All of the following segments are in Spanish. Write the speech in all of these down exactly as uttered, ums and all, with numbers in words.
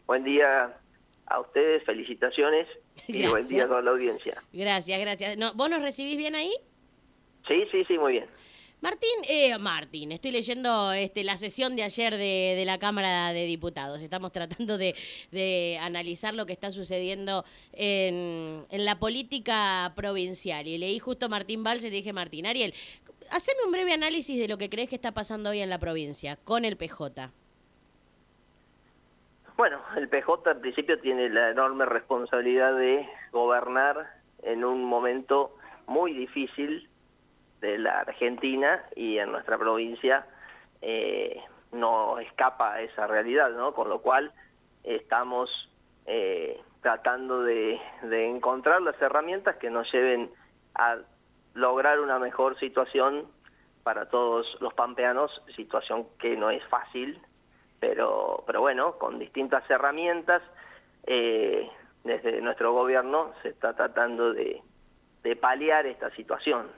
Buen día a ustedes, felicitaciones y Gracias. buen día a toda la audiencia. Gracias, gracias. No, ¿vos nos recibís bien ahí? Sí, sí, sí, muy bien. Martín, eh, Martín, estoy leyendo este, la sesión de ayer de, de la Cámara de Diputados. Estamos tratando de, de analizar lo que está sucediendo en, en la política provincial. Y leí justo Martín Valls y dije, Martín, Ariel, haceme un breve análisis de lo que crees que está pasando hoy en la provincia con el P J. Bueno, el P J al principio tiene la enorme responsabilidad de gobernar en un momento muy difícil de la Argentina y en nuestra provincia eh, no escapa a esa realidad, ¿no? Con lo cual estamos eh, tratando de, de encontrar las herramientas que nos lleven a lograr una mejor situación para todos los pampeanos, situación que no es fácil, pero, pero bueno, con distintas herramientas, eh, desde nuestro gobierno se está tratando de, de paliar esta situación.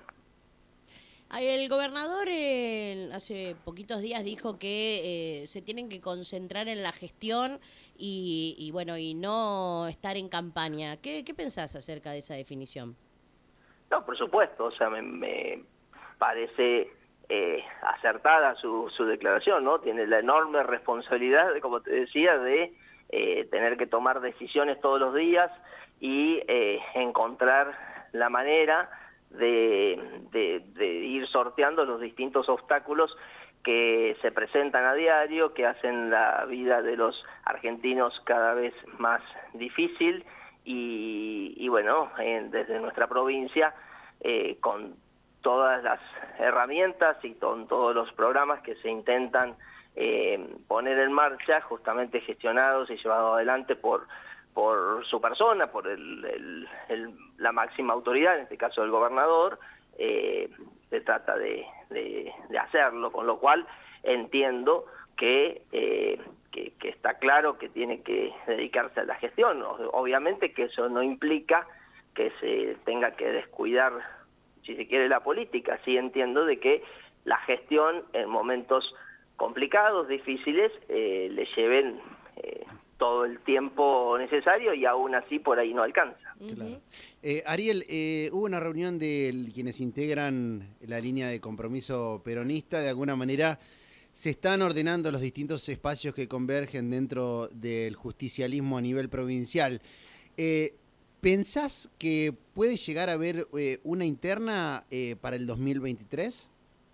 El gobernador eh, hace poquitos días dijo que eh, se tienen que concentrar en la gestión y, y bueno y no estar en campaña. ¿Qué, qué pensás acerca de esa definición? No, por supuesto, o sea, me, me parece eh, acertada su, su declaración, ¿no? Tiene la enorme responsabilidad, de, como te decía, de eh, tener que tomar decisiones todos los días y eh, encontrar la manera de, de, de ir sorteando los distintos obstáculos que se presentan a diario, que hacen la vida de los argentinos cada vez más difícil. Y, y bueno, en, desde nuestra provincia, eh, con todas las herramientas y con todos los programas que se intentan eh, poner en marcha, justamente gestionados y llevados adelante por, por su persona, por el, el, el, la máxima autoridad, en este caso el gobernador, eh, se trata de, de, de hacerlo, con lo cual entiendo que... Eh, Que, que está claro que tiene que dedicarse a la gestión. Obviamente que eso no implica que se tenga que descuidar, si se quiere, la política. Sí entiendo de que la gestión en momentos complicados, difíciles, eh, le lleven eh, todo el tiempo necesario y aún así por ahí no alcanza. Claro. Eh, Ariel, eh, hubo una reunión de quienes integran la línea de compromiso peronista, de alguna manera se están ordenando los distintos espacios que convergen dentro del justicialismo a nivel provincial. Eh, ¿Pensás que puede llegar a haber eh, una interna eh, para el dos mil veintitrés?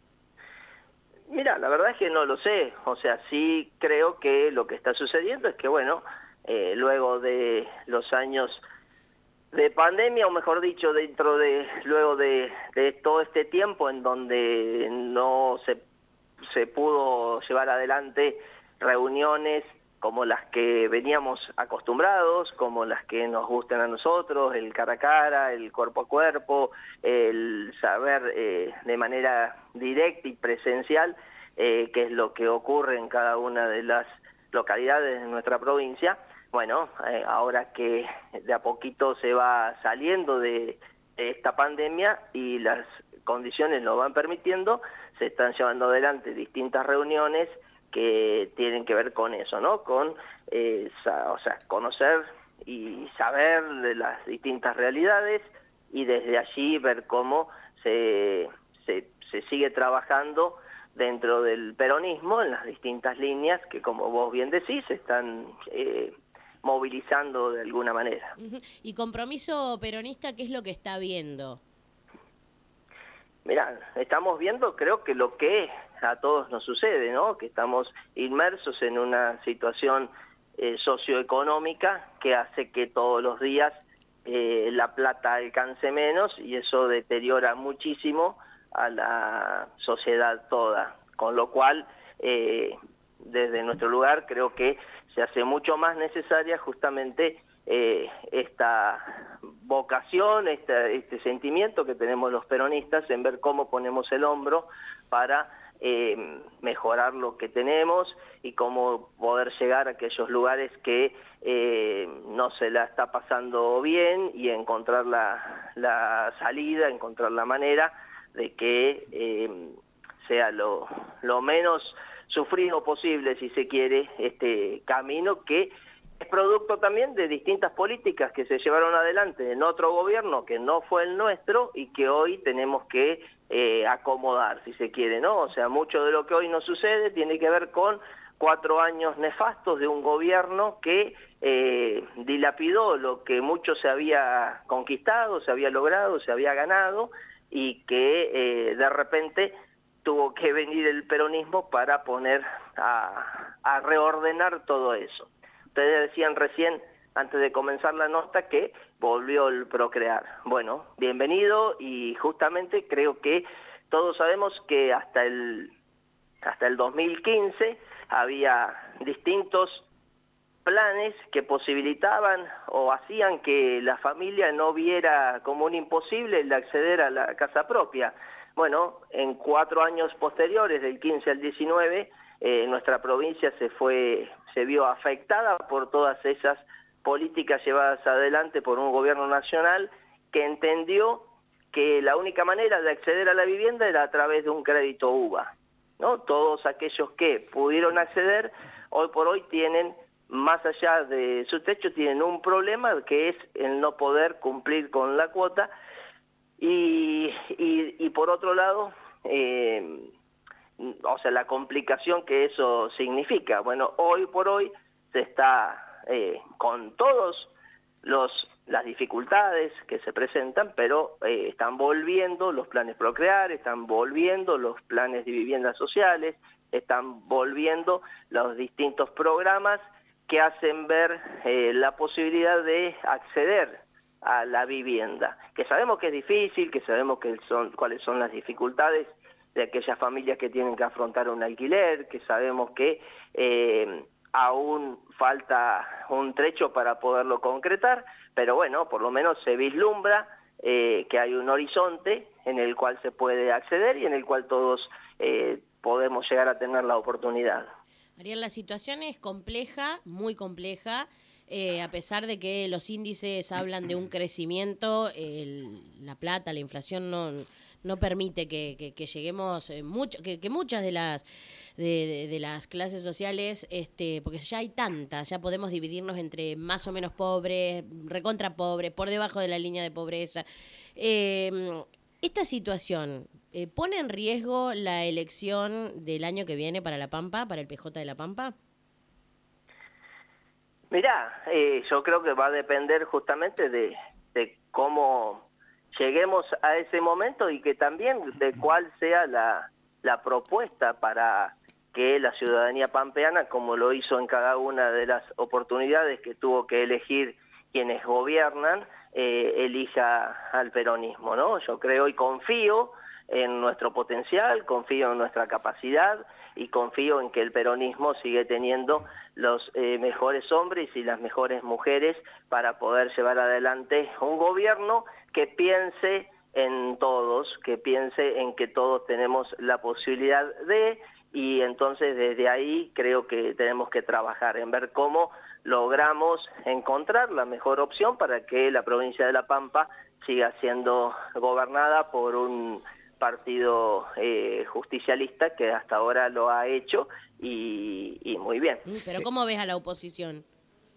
Mira, la verdad es que no lo sé. O sea, sí creo que lo que está sucediendo es que, bueno, eh, luego de los años de pandemia, o mejor dicho, dentro de luego de, de todo este tiempo en donde no se se pudo llevar adelante reuniones como las que veníamos acostumbrados, como las que nos gustan a nosotros, el cara a cara, el cuerpo a cuerpo, el saber eh, de manera directa y presencial eh, qué es lo que ocurre en cada una de las localidades de nuestra provincia. Bueno, eh, ahora que de a poquito se va saliendo de esta pandemia y las condiciones lo van permitiendo, se están llevando adelante distintas reuniones que tienen que ver con eso, ¿no? Con, eh, o sea, conocer y saber de las distintas realidades y desde allí ver cómo se, se, se sigue trabajando dentro del peronismo en las distintas líneas que, como vos bien decís, están eh, movilizando de alguna manera. Uh-huh. ¿Y Compromiso Peronista qué es lo que está viendo? Mirá, estamos viendo, creo que lo que a todos nos sucede, ¿no? Que estamos inmersos en una situación eh, socioeconómica que hace que todos los días eh, la plata alcance menos y eso deteriora muchísimo a la sociedad toda. Con lo cual, eh, desde nuestro lugar, creo que se hace mucho más necesaria justamente eh, esta vocación, este, este sentimiento que tenemos los peronistas en ver cómo ponemos el hombro para eh, mejorar lo que tenemos y cómo poder llegar a aquellos lugares que eh, no se la está pasando bien y encontrar la, la salida, encontrar la manera de que eh, sea lo, lo menos sufrido posible, si se quiere, este camino que es producto también de distintas políticas que se llevaron adelante en otro gobierno que no fue el nuestro y que hoy tenemos que eh, acomodar, si se quiere, ¿no? O sea, mucho de lo que hoy nos sucede tiene que ver con cuatro años nefastos de un gobierno que eh, dilapidó lo que mucho se había conquistado, se había logrado, se había ganado, y que eh, de repente tuvo que venir el peronismo para poner a, a reordenar todo eso. Ustedes decían recién, antes de comenzar la nota, que volvió el procrear. Bueno, bienvenido, y justamente creo que todos sabemos que hasta el, hasta el dos mil quince había distintos planes que posibilitaban o hacían que la familia no viera como un imposible el acceder a la casa propia. Bueno, en cuatro años posteriores, del quince al diecinueve, eh, nuestra provincia se fue, se vio afectada por todas esas políticas llevadas adelante por un gobierno nacional que entendió que la única manera de acceder a la vivienda era a través de un crédito U V A, ¿no? Todos aquellos que pudieron acceder, hoy por hoy tienen, más allá de su techo, tienen un problema que es el no poder cumplir con la cuota, y, y, y por otro lado, eh, o sea, la complicación que eso significa. Bueno, hoy por hoy se está eh, con todos los las dificultades que se presentan, pero eh, están volviendo los planes Procrear, están volviendo los planes de viviendas sociales, están volviendo los distintos programas que hacen ver eh, la posibilidad de acceder a la vivienda, que sabemos que es difícil, que sabemos que son, cuáles son las dificultades de aquellas familias que tienen que afrontar un alquiler, que sabemos que eh, aún falta un trecho para poderlo concretar, pero bueno, por lo menos se vislumbra eh, que hay un horizonte en el cual se puede acceder y en el cual todos eh, podemos llegar a tener la oportunidad. Ariel, la situación es compleja, muy compleja, eh, a pesar de que los índices hablan de un crecimiento, el, la plata, la inflación no, no permite que, que, que lleguemos, eh, mucho, que, que muchas de las de, de, de las clases sociales, este, porque ya hay tantas, ya podemos dividirnos entre más o menos pobres, recontra pobres, por debajo de la línea de pobreza. Eh, esta situación eh, ¿pone en riesgo la elección del año que viene para La Pampa, para el P J de La Pampa? Mirá, eh, yo creo que va a depender justamente de, de cómo lleguemos a ese momento y que también de cuál sea la, la propuesta para que la ciudadanía pampeana, como lo hizo en cada una de las oportunidades que tuvo que elegir quienes gobiernan, eh, elija al peronismo, ¿no? Yo creo y confío en nuestro potencial, confío en nuestra capacidad y confío en que el peronismo sigue teniendo los eh, mejores hombres y las mejores mujeres para poder llevar adelante un gobierno que piense en todos, que piense en que todos tenemos la posibilidad de, y entonces desde ahí creo que tenemos que trabajar en ver cómo logramos encontrar la mejor opción para que la provincia de La Pampa siga siendo gobernada por un partido eh, justicialista que hasta ahora lo ha hecho y, y muy bien. Pero ¿cómo ves a la oposición?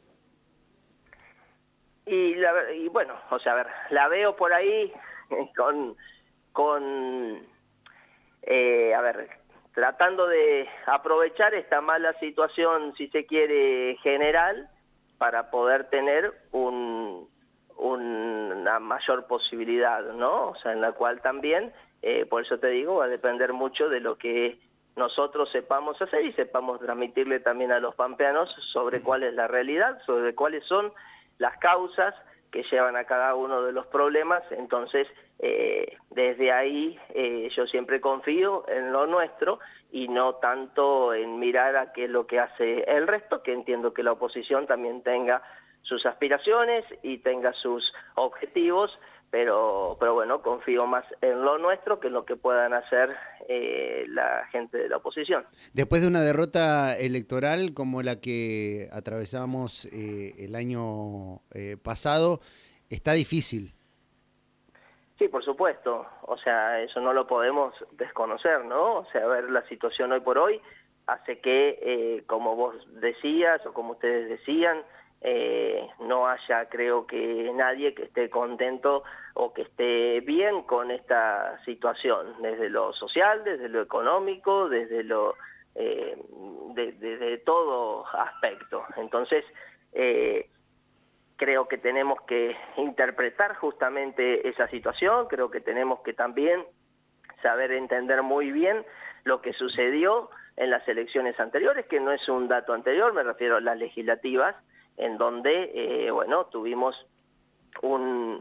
Y, la, y bueno, o sea, a ver, la veo por ahí con, con eh, a ver, tratando de aprovechar esta mala situación, si se quiere, general, para poder tener un, una mayor posibilidad, ¿no? O sea, en la cual también, eh, por eso te digo, va a depender mucho de lo que nosotros sepamos hacer y sepamos transmitirle también a los pampeanos sobre cuál es la realidad, sobre cuáles son las causas que llevan a cada uno de los problemas. Entonces, eh, desde ahí eh, yo siempre confío en lo nuestro y no tanto en mirar a qué es lo que hace el resto, que entiendo que la oposición también tenga sus aspiraciones y tenga sus objetivos, pero, pero bueno, confío más en lo nuestro que en lo que puedan hacer eh, la gente de la oposición. Después de una derrota electoral como la que atravesamos eh, el año eh, pasado, está difícil. Sí, por supuesto, o sea, eso no lo podemos desconocer, ¿no? O sea, ver la situación hoy por hoy hace que, eh, como vos decías o como ustedes decían, eh, no haya, creo que nadie que esté contento o que esté bien con esta situación, desde lo social, desde lo económico, desde lo eh, de, de, de todo aspecto. Entonces, eh, creo que tenemos que interpretar justamente esa situación, creo que tenemos que también saber entender muy bien lo que sucedió en las elecciones anteriores, que no es un dato anterior, me refiero a las legislativas, en donde, eh, bueno, tuvimos un,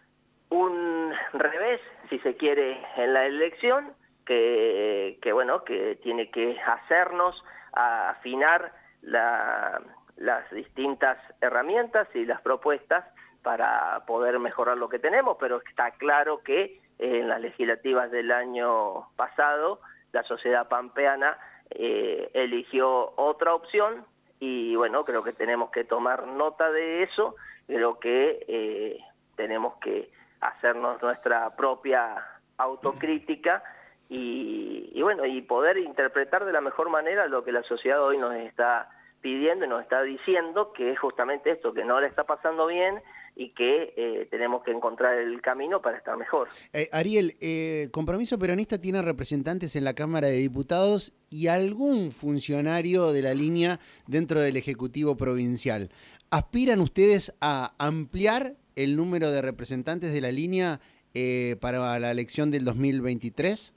un revés, si se quiere, en la elección, que, que bueno, que tiene que hacernos afinar la, las distintas herramientas y las propuestas para poder mejorar lo que tenemos, pero está claro que en las legislativas del año pasado la sociedad pampeana eh, eligió otra opción y bueno, creo que tenemos que tomar nota de eso, creo que eh, tenemos que hacernos nuestra propia autocrítica y, y bueno, y poder interpretar de la mejor manera lo que la sociedad hoy nos está pidiendo y nos está diciendo, que es justamente esto, que no le está pasando bien y que eh, tenemos que encontrar el camino para estar mejor. Eh, Ariel, eh, Compromiso Peronista tiene representantes en la Cámara de Diputados y algún funcionario de la línea dentro del Ejecutivo Provincial. ¿Aspiran ustedes a ampliar el número de representantes de la línea eh, para la elección del dos mil veintitrés?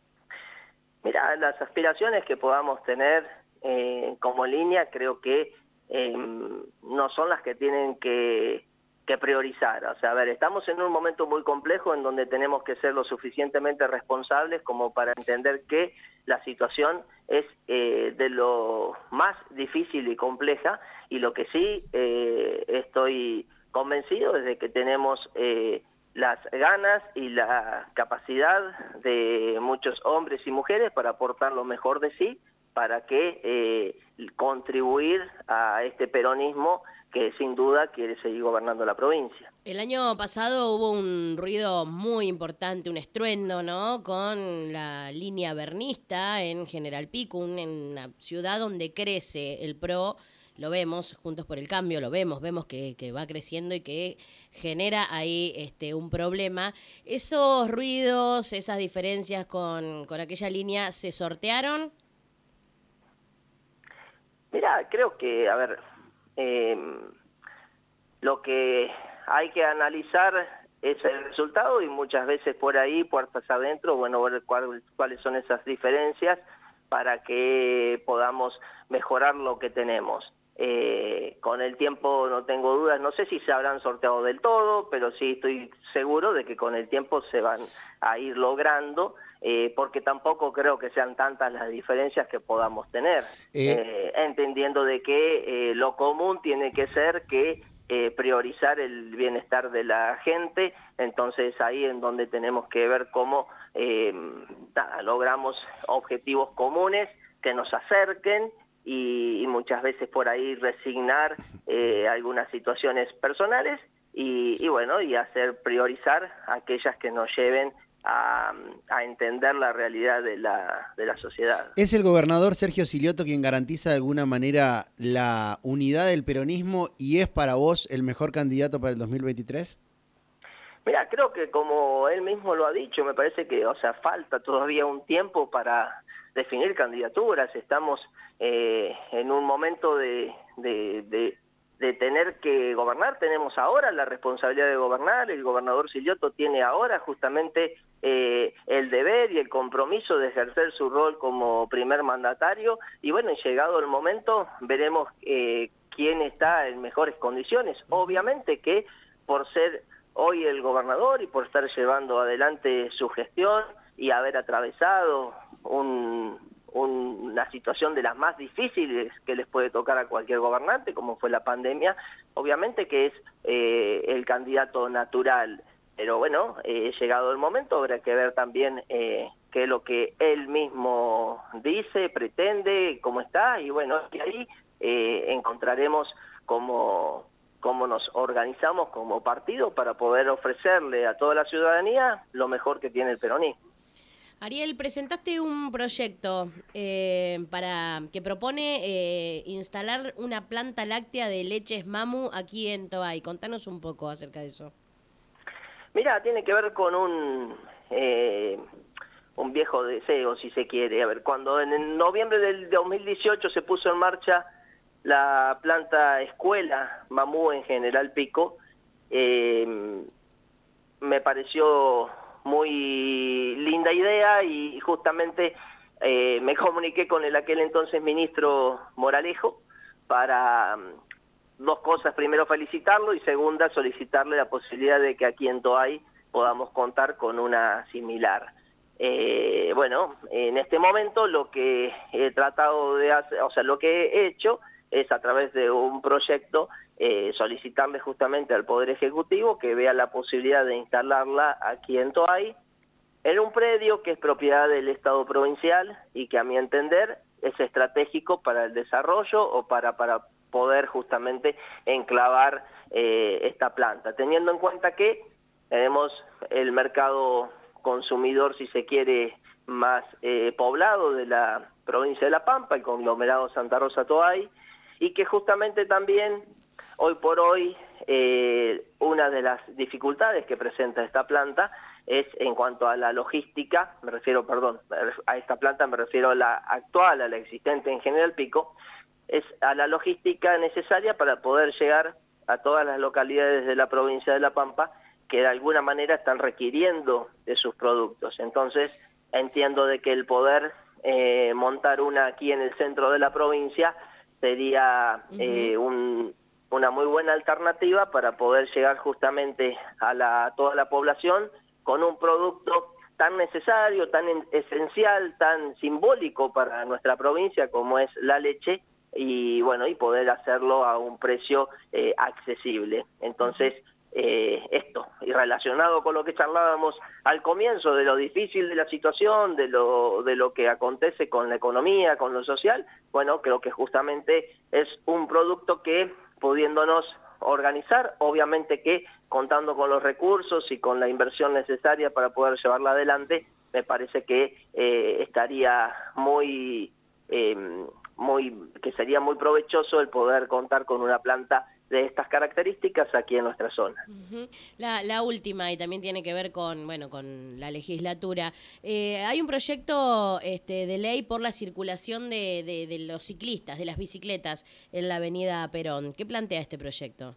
Mira, las aspiraciones que podamos tener eh, como línea creo que eh, no son las que tienen que... que priorizar. O sea, a ver, estamos en un momento muy complejo en donde tenemos que ser lo suficientemente responsables como para entender que la situación es eh, de lo más difícil y compleja, y lo que sí eh, estoy convencido es de que tenemos eh, las ganas y la capacidad de muchos hombres y mujeres para aportar lo mejor de sí, para que eh, contribuir a este peronismo que sin duda quiere seguir gobernando la provincia. El año pasado hubo un ruido muy importante, un estruendo, ¿no?, con la línea bernista en General Pico, en una ciudad donde crece el PRO, lo vemos, Juntos por el Cambio, lo vemos, vemos que, que va creciendo y que genera ahí este, un problema. ¿Esos ruidos, esas diferencias con, con aquella línea se sortearon? Mira, creo que, a ver, eh, lo que hay que analizar es el resultado y muchas veces por ahí, puertas adentro, bueno, ver cuál, cuáles son esas diferencias para que podamos mejorar lo que tenemos. Eh, con el tiempo no tengo dudas, no sé si se habrán sorteado del todo, pero sí estoy seguro de que con el tiempo se van a ir logrando, eh, porque tampoco creo que sean tantas las diferencias que podamos tener, eh, eh, entendiendo de que eh, lo común tiene que ser que eh, priorizar el bienestar de la gente, entonces ahí en donde tenemos que ver cómo eh, logramos objetivos comunes que nos acerquen, y, y muchas veces por ahí resignar eh, algunas situaciones personales y, y bueno, y hacer priorizar aquellas que nos lleven a, a entender la realidad de la, de la sociedad. ¿Es el gobernador Sergio Silioto quien garantiza de alguna manera la unidad del peronismo y es para vos el mejor candidato para el dos mil veintitrés? Mira, creo que como él mismo lo ha dicho, me parece que, o sea, falta todavía un tiempo para definir candidaturas. Estamos eh, en un momento de, de, de, de tener que gobernar. Tenemos ahora la responsabilidad de gobernar. El gobernador Silioto tiene ahora justamente eh, el deber y el compromiso de ejercer su rol como primer mandatario. Y bueno, llegado el momento, veremos eh, quién está en mejores condiciones. Obviamente que por ser hoy el gobernador y por estar llevando adelante su gestión y haber atravesado un, un, una situación de las más difíciles que les puede tocar a cualquier gobernante, como fue la pandemia, obviamente que es eh, el candidato natural. Pero bueno, eh, llegado el momento habrá que ver también eh, qué es lo que él mismo dice, pretende, cómo está, y bueno, y ahí eh, encontraremos cómo... cómo nos organizamos como partido para poder ofrecerle a toda la ciudadanía lo mejor que tiene el peronismo. Ariel, presentaste un proyecto eh, para que propone eh, instalar una planta láctea de leches Mamu aquí en Toay. Contanos un poco acerca de eso. Mira, tiene que ver con un eh, un viejo deseo, si se quiere. A ver, cuando en el noviembre del dos mil dieciocho se puso en marcha la planta escuela Mamu en General Pico, eh, me pareció muy linda idea y justamente eh, me comuniqué con el aquel entonces ministro Moralejo para um, dos cosas: primero felicitarlo y segunda solicitarle la posibilidad de que aquí en Toay podamos contar con una similar. Eh, bueno, en este momento lo que he tratado de hacer, o sea, lo que he hecho es a través de un proyecto eh, solicitarle justamente al Poder Ejecutivo que vea la posibilidad de instalarla aquí en Toay, en un predio que es propiedad del Estado provincial y que a mi entender es estratégico para el desarrollo o para, para poder justamente enclavar eh, esta planta, teniendo en cuenta que tenemos el mercado consumidor, si se quiere, más eh, poblado de la provincia de La Pampa, el conglomerado Santa Rosa Toay, y que justamente también hoy por hoy eh, una de las dificultades que presenta esta planta es en cuanto a la logística, me refiero, perdón, a esta planta me refiero a la actual, a la existente en General Pico, es a la logística necesaria para poder llegar a todas las localidades de la provincia de La Pampa que de alguna manera están requiriendo de sus productos. Entonces entiendo de que el poder eh, montar una aquí en el centro de la provincia sería eh, un, una muy buena alternativa para poder llegar justamente a, la, a toda la población con un producto tan necesario, tan esencial, tan simbólico para nuestra provincia como es la leche, y bueno, y poder hacerlo a un precio eh, accesible. Entonces, eh, esto, y relacionado con lo que charlábamos al comienzo, de lo difícil de la situación, de lo, de lo que acontece con la economía, con lo social, bueno, creo que justamente es un producto que, pudiéndonos organizar, obviamente que contando con los recursos y con la inversión necesaria para poder llevarla adelante, me parece que eh, estaría muy, eh, muy, que sería muy provechoso el poder contar con una planta de estas características aquí en nuestra zona. Uh-huh. La, la última, y también tiene que ver con, bueno, con la legislatura. Eh, hay un proyecto este, de ley por la circulación de, de, de los ciclistas, de las bicicletas en la avenida Perón. ¿Qué plantea este proyecto?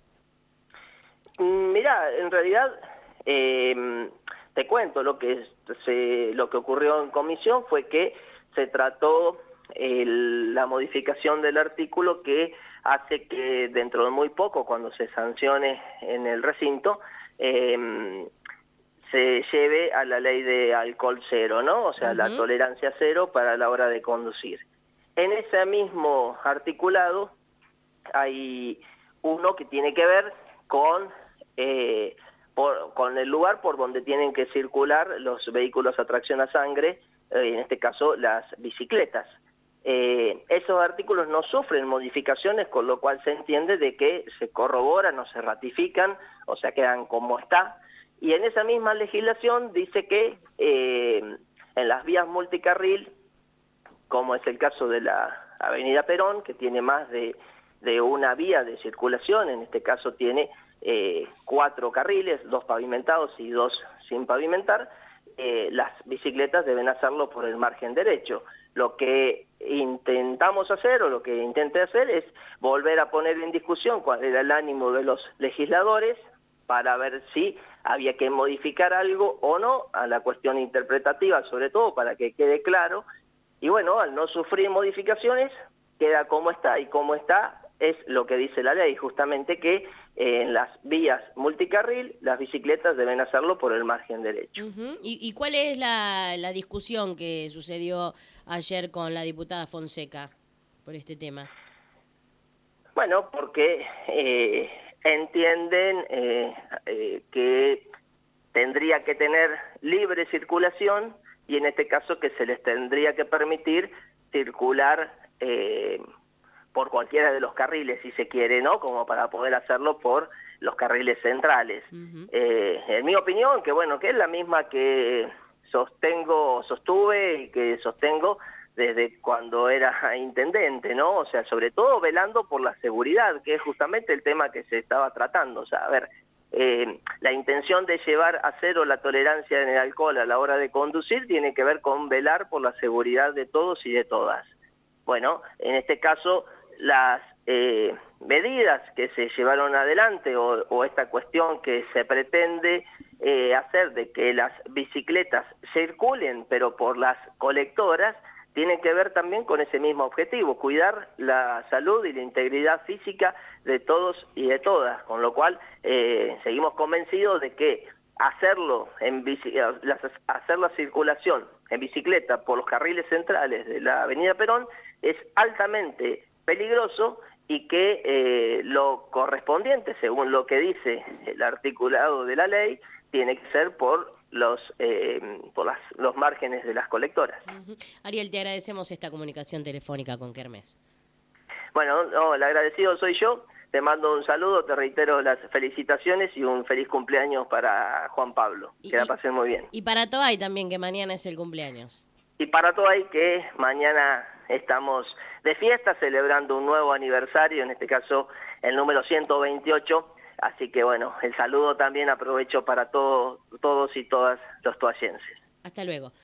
Mirá, en realidad, eh, te cuento, lo que, se, lo que ocurrió en comisión fue que se trató el, la modificación del artículo que hace que dentro de muy poco, cuando se sancione en el recinto, eh, se lleve a la ley de alcohol cero, ¿no? O sea, uh-huh. la tolerancia cero para la hora de conducir. En ese mismo articulado hay uno que tiene que ver con, eh, por, con el lugar por donde tienen que circular los vehículos a tracción a sangre, eh, en este caso las bicicletas. Eh, esos artículos no sufren modificaciones, con lo cual se entiende de que se corroboran o se ratifican, o sea, quedan como está. Y en esa misma legislación dice que eh, en las vías multicarril, como es el caso de la avenida Perón, que tiene más de, de una vía de circulación, en este caso tiene eh, cuatro carriles, dos pavimentados y dos sin pavimentar, eh, las bicicletas deben hacerlo por el margen derecho. Lo que intentamos hacer, o lo que intenté hacer, es volver a poner en discusión cuál era el ánimo de los legisladores para ver si había que modificar algo o no a la cuestión interpretativa, sobre todo para que quede claro. Y bueno, al no sufrir modificaciones, queda como está, y como está es lo que dice la ley, justamente que eh, en las vías multicarril las bicicletas deben hacerlo por el margen derecho. Uh-huh. ¿Y, ¿Y cuál es la, la discusión que sucedió ayer con la diputada Fonseca por este tema? Bueno, porque eh, entienden eh, eh, que tendría que tener libre circulación, y en este caso que se les tendría que permitir circular eh, por cualquiera de los carriles, si se quiere, ¿no? Como para poder hacerlo por los carriles centrales. Uh-huh. eh, en mi opinión, que bueno, que es la misma que sostengo, sostuve y que sostengo desde cuando era intendente, ¿no? O sea, sobre todo velando por la seguridad, que es justamente el tema que se estaba tratando. O sea, a ver, eh, la intención de llevar a cero la tolerancia en el alcohol a la hora de conducir tiene que ver con velar por la seguridad de todos y de todas. Bueno, en este caso, las eh, medidas que se llevaron adelante o, o esta cuestión que se pretende eh, hacer de que las bicicletas circulen, pero por las colectoras, tienen que ver también con ese mismo objetivo, cuidar la salud y la integridad física de todos y de todas, con lo cual eh, seguimos convencidos de que hacerlo en bici, hacer la circulación en bicicleta por los carriles centrales de la avenida Perón es altamente peligroso y que eh, lo correspondiente, según lo que dice el articulado de la ley, tiene que ser por los eh, por las, los márgenes de las colectoras. Uh-huh. Ariel, te agradecemos esta comunicación telefónica con Kermés. Bueno, no, el agradecido soy yo, te mando un saludo, te reitero las felicitaciones y un feliz cumpleaños para Juan Pablo, y, que la pasen muy bien. Y para Toay también, que mañana es el cumpleaños. Y para Toay, que mañana estamos de fiesta celebrando un nuevo aniversario, en este caso el número ciento veintiocho, así que bueno, el saludo también aprovecho para todo, todos y todas los toayenses. Hasta luego.